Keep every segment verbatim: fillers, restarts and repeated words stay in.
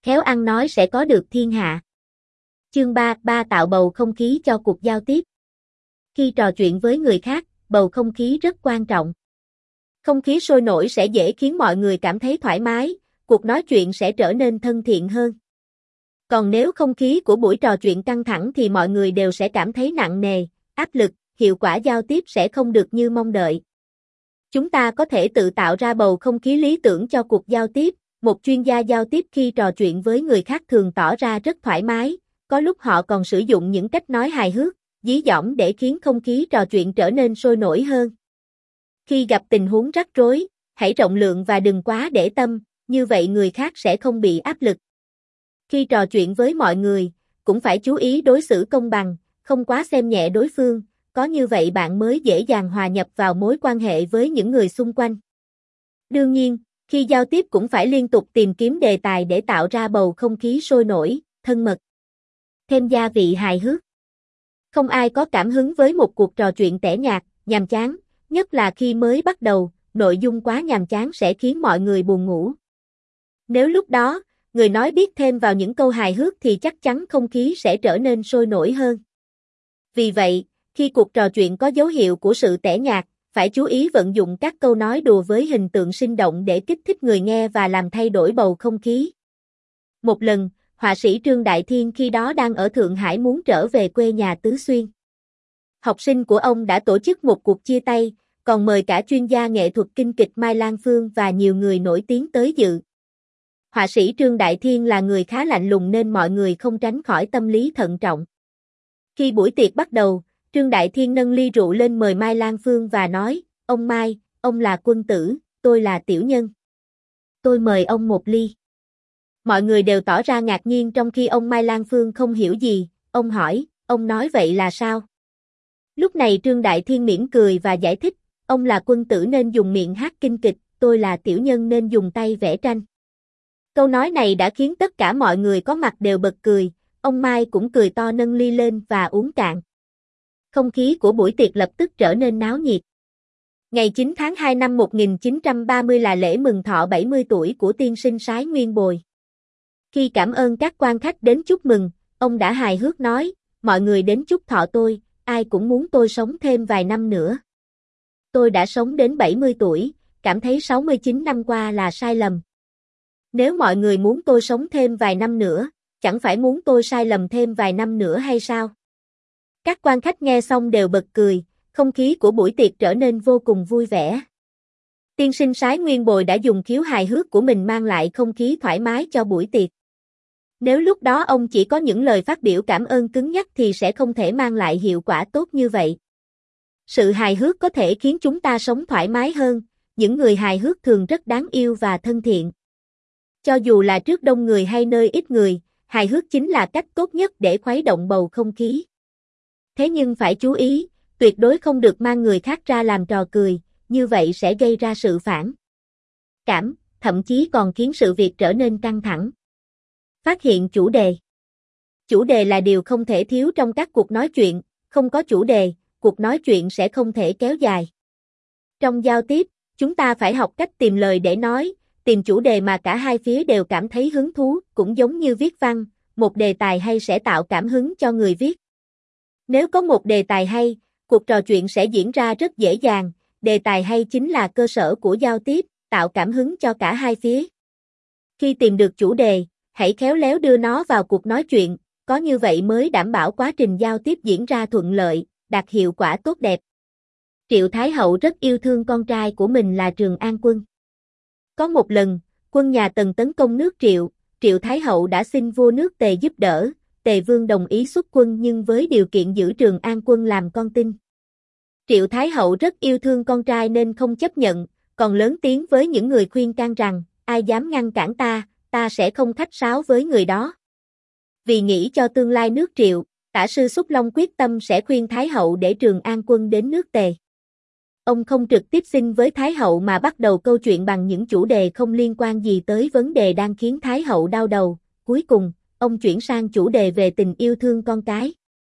khéo ăn nói sẽ có được thiên hạ. Chương ba, ba tạo bầu không khí cho cuộc giao tiếp. Khi trò chuyện với người khác, bầu không khí rất quan trọng. Không khí sôi nổi sẽ dễ khiến mọi người cảm thấy thoải mái, cuộc nói chuyện sẽ trở nên thân thiện hơn. Còn nếu không khí của buổi trò chuyện căng thẳng thì mọi người đều sẽ cảm thấy nặng nề, áp lực, hiệu quả giao tiếp sẽ không được như mong đợi. Chúng ta có thể tự tạo ra bầu không khí lý tưởng cho cuộc giao tiếp. Một chuyên gia giao tiếp khi trò chuyện với người khác thường tỏ ra rất thoải mái, có lúc họ còn sử dụng những cách nói hài hước, dí dỏm để khiến không khí trò chuyện trở nên sôi nổi hơn. Khi gặp tình huống rắc rối, hãy rộng lượng và đừng quá để tâm, như vậy người khác sẽ không bị áp lực. Khi trò chuyện với mọi người, cũng phải chú ý đối xử công bằng, không quá xem nhẹ đối phương, có như vậy bạn mới dễ dàng hòa nhập vào mối quan hệ với những người xung quanh. Đương nhiên, khi giao tiếp cũng phải liên tục tìm kiếm đề tài để tạo ra bầu không khí sôi nổi, thân mật. Thêm gia vị hài hước. Không ai có cảm hứng với một cuộc trò chuyện tẻ nhạt, nhàm chán, nhất là khi mới bắt đầu, nội dung quá nhàm chán sẽ khiến mọi người buồn ngủ. Nếu lúc đó, người nói biết thêm vào những câu hài hước thì chắc chắn không khí sẽ trở nên sôi nổi hơn. Vì vậy, khi cuộc trò chuyện có dấu hiệu của sự tẻ nhạt, phải chú ý vận dụng các câu nói đùa với hình tượng sinh động để kích thích người nghe và làm thay đổi bầu không khí. Một lần, họa sĩ Trương Đại Thiên khi đó đang ở Thượng Hải muốn trở về quê nhà Tứ Xuyên. Học sinh của ông đã tổ chức một cuộc chia tay, còn mời cả chuyên gia nghệ thuật kinh kịch Mai Lan Phương và nhiều người nổi tiếng tới dự. Họa sĩ Trương Đại Thiên là người khá lạnh lùng nên mọi người không tránh khỏi tâm lý thận trọng. Khi buổi tiệc bắt đầu, Trương Đại Thiên nâng ly rượu lên mời Mai Lan Phương và nói, ông Mai, ông là quân tử, tôi là tiểu nhân. Tôi mời ông một ly. Mọi người đều tỏ ra ngạc nhiên trong khi ông Mai Lan Phương không hiểu gì, ông hỏi, ông nói vậy là sao? Lúc này Trương Đại Thiên mỉm cười và giải thích, ông là quân tử nên dùng miệng hát kinh kịch, tôi là tiểu nhân nên dùng tay vẽ tranh. Câu nói này đã khiến tất cả mọi người có mặt đều bật cười, ông Mai cũng cười to nâng ly lên và uống cạn. Không khí của buổi tiệc lập tức trở nên náo nhiệt. Ngày chín tháng hai năm một nghìn chín trăm ba mươi là lễ mừng thọ bảy mươi tuổi của tiên sinh Sái Nguyên Bồi. Khi cảm ơn các quan khách đến chúc mừng, ông đã hài hước nói, mọi người đến chúc thọ tôi, ai cũng muốn tôi sống thêm vài năm nữa. Tôi đã sống đến bảy mươi tuổi, cảm thấy sáu mươi chín năm qua là sai lầm. Nếu mọi người muốn tôi sống thêm vài năm nữa, chẳng phải muốn tôi sai lầm thêm vài năm nữa hay sao? Các quan khách nghe xong đều bật cười, không khí của buổi tiệc trở nên vô cùng vui vẻ. Tiên sinh Sái Nguyên Bồi đã dùng khiếu hài hước của mình mang lại không khí thoải mái cho buổi tiệc. Nếu lúc đó ông chỉ có những lời phát biểu cảm ơn cứng nhắc thì sẽ không thể mang lại hiệu quả tốt như vậy. Sự hài hước có thể khiến chúng ta sống thoải mái hơn, những người hài hước thường rất đáng yêu và thân thiện. Cho dù là trước đông người hay nơi ít người, hài hước chính là cách tốt nhất để khuấy động bầu không khí. Thế nhưng phải chú ý, tuyệt đối không được mang người khác ra làm trò cười, như vậy sẽ gây ra sự phản cảm, thậm chí còn khiến sự việc trở nên căng thẳng. Phát hiện chủ đề. Chủ đề là điều không thể thiếu trong các cuộc nói chuyện, không có chủ đề, cuộc nói chuyện sẽ không thể kéo dài. Trong giao tiếp, chúng ta phải học cách tìm lời để nói, tìm chủ đề mà cả hai phía đều cảm thấy hứng thú, cũng giống như viết văn, một đề tài hay sẽ tạo cảm hứng cho người viết. Nếu có một đề tài hay, cuộc trò chuyện sẽ diễn ra rất dễ dàng, đề tài hay chính là cơ sở của giao tiếp, tạo cảm hứng cho cả hai phía. Khi tìm được chủ đề, hãy khéo léo đưa nó vào cuộc nói chuyện, có như vậy mới đảm bảo quá trình giao tiếp diễn ra thuận lợi, đạt hiệu quả tốt đẹp. Triệu Thái Hậu rất yêu thương con trai của mình là Trường An Quân. Có một lần, quân nhà Tần tấn công nước Triệu, Triệu Thái Hậu đã xin vua nước Tề giúp đỡ, Tề Vương đồng ý xuất quân nhưng với điều kiện giữ Trường An Quân làm con tin. Triệu Thái Hậu rất yêu thương con trai nên không chấp nhận, còn lớn tiếng với những người khuyên can rằng, ai dám ngăn cản ta, ta sẽ không khách sáo với người đó. Vì nghĩ cho tương lai nước Triệu, Tả sư Xúc Long quyết tâm sẽ khuyên Thái Hậu để Trường An Quân đến nước Tề. Ông không trực tiếp xin với Thái Hậu mà bắt đầu câu chuyện bằng những chủ đề không liên quan gì tới vấn đề đang khiến Thái Hậu đau đầu. Cuối cùng, ông chuyển sang chủ đề về tình yêu thương con cái.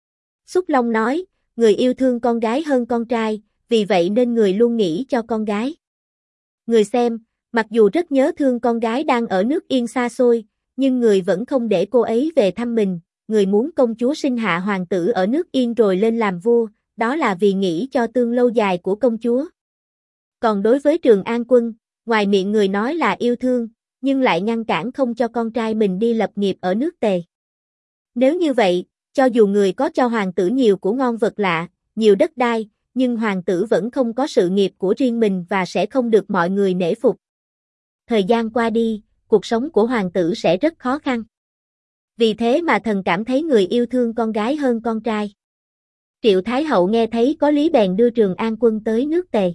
Xúc Long nói, người yêu thương con gái hơn con trai, vì vậy nên người luôn nghĩ cho con gái. Người xem, mặc dù rất nhớ thương con gái đang ở nước Yên xa xôi, nhưng người vẫn không để cô ấy về thăm mình, người muốn công chúa sinh hạ hoàng tử ở nước Yên rồi lên làm vua, đó là vì nghĩ cho tương lâu dài của công chúa. Còn đối với Trường An Quân, ngoài miệng người nói là yêu thương, nhưng lại ngăn cản không cho con trai mình đi lập nghiệp ở nước Tề. Nếu như vậy, cho dù người có cho hoàng tử nhiều của ngon vật lạ, nhiều đất đai, nhưng hoàng tử vẫn không có sự nghiệp của riêng mình và sẽ không được mọi người nể phục. Thời gian qua đi, cuộc sống của hoàng tử sẽ rất khó khăn. Vì thế mà thần cảm thấy người yêu thương con gái hơn con trai. Triệu Thái Hậu nghe thấy có lý bèn đưa Trường An Quân tới nước Tề.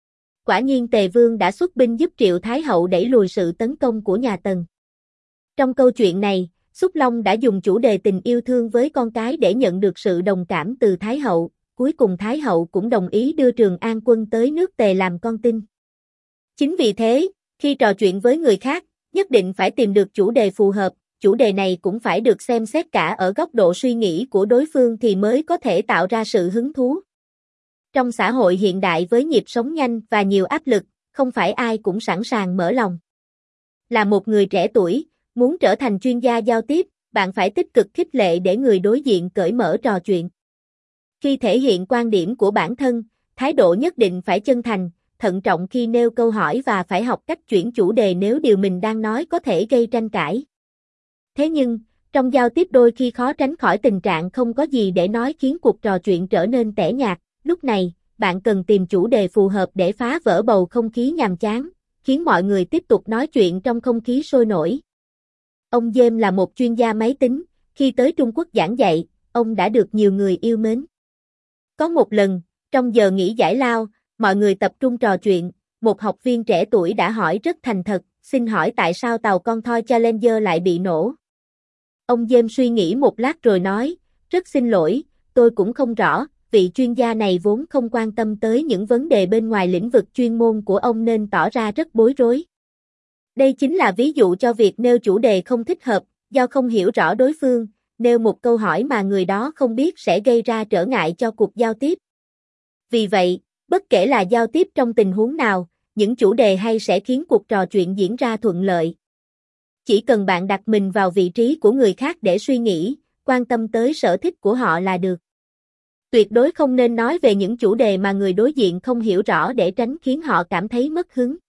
Quả nhiên Tề Vương đã xuất binh giúp Triệu Thái Hậu đẩy lùi sự tấn công của nhà Tần. Trong câu chuyện này, Xúc Long đã dùng chủ đề tình yêu thương với con cái để nhận được sự đồng cảm từ Thái Hậu, cuối cùng Thái Hậu cũng đồng ý đưa Trường An Quân tới nước Tề làm con tin. Chính vì thế, khi trò chuyện với người khác, nhất định phải tìm được chủ đề phù hợp, chủ đề này cũng phải được xem xét cả ở góc độ suy nghĩ của đối phương thì mới có thể tạo ra sự hứng thú. Trong xã hội hiện đại với nhịp sống nhanh và nhiều áp lực, không phải ai cũng sẵn sàng mở lòng. Là một người trẻ tuổi, muốn trở thành chuyên gia giao tiếp, bạn phải tích cực khích lệ để người đối diện cởi mở trò chuyện. Khi thể hiện quan điểm của bản thân, thái độ nhất định phải chân thành, thận trọng khi nêu câu hỏi và phải học cách chuyển chủ đề nếu điều mình đang nói có thể gây tranh cãi. Thế nhưng, trong giao tiếp đôi khi khó tránh khỏi tình trạng không có gì để nói khiến cuộc trò chuyện trở nên tẻ nhạt. Lúc này, bạn cần tìm chủ đề phù hợp để phá vỡ bầu không khí nhàm chán, khiến mọi người tiếp tục nói chuyện trong không khí sôi nổi. Ông James là một chuyên gia máy tính, khi tới Trung Quốc giảng dạy, ông đã được nhiều người yêu mến. Có một lần, trong giờ nghỉ giải lao, mọi người tập trung trò chuyện, một học viên trẻ tuổi đã hỏi rất thành thật, xin hỏi tại sao tàu con thoi Challenger lại bị nổ. Ông James suy nghĩ một lát rồi nói, rất xin lỗi, tôi cũng không rõ, vị chuyên gia này vốn không quan tâm tới những vấn đề bên ngoài lĩnh vực chuyên môn của ông nên tỏ ra rất bối rối. Đây chính là ví dụ cho việc nêu chủ đề không thích hợp, do không hiểu rõ đối phương, nêu một câu hỏi mà người đó không biết sẽ gây ra trở ngại cho cuộc giao tiếp. Vì vậy, bất kể là giao tiếp trong tình huống nào, những chủ đề hay sẽ khiến cuộc trò chuyện diễn ra thuận lợi. Chỉ cần bạn đặt mình vào vị trí của người khác để suy nghĩ, quan tâm tới sở thích của họ là được. Tuyệt đối không nên nói về những chủ đề mà người đối diện không hiểu rõ để tránh khiến họ cảm thấy mất hứng.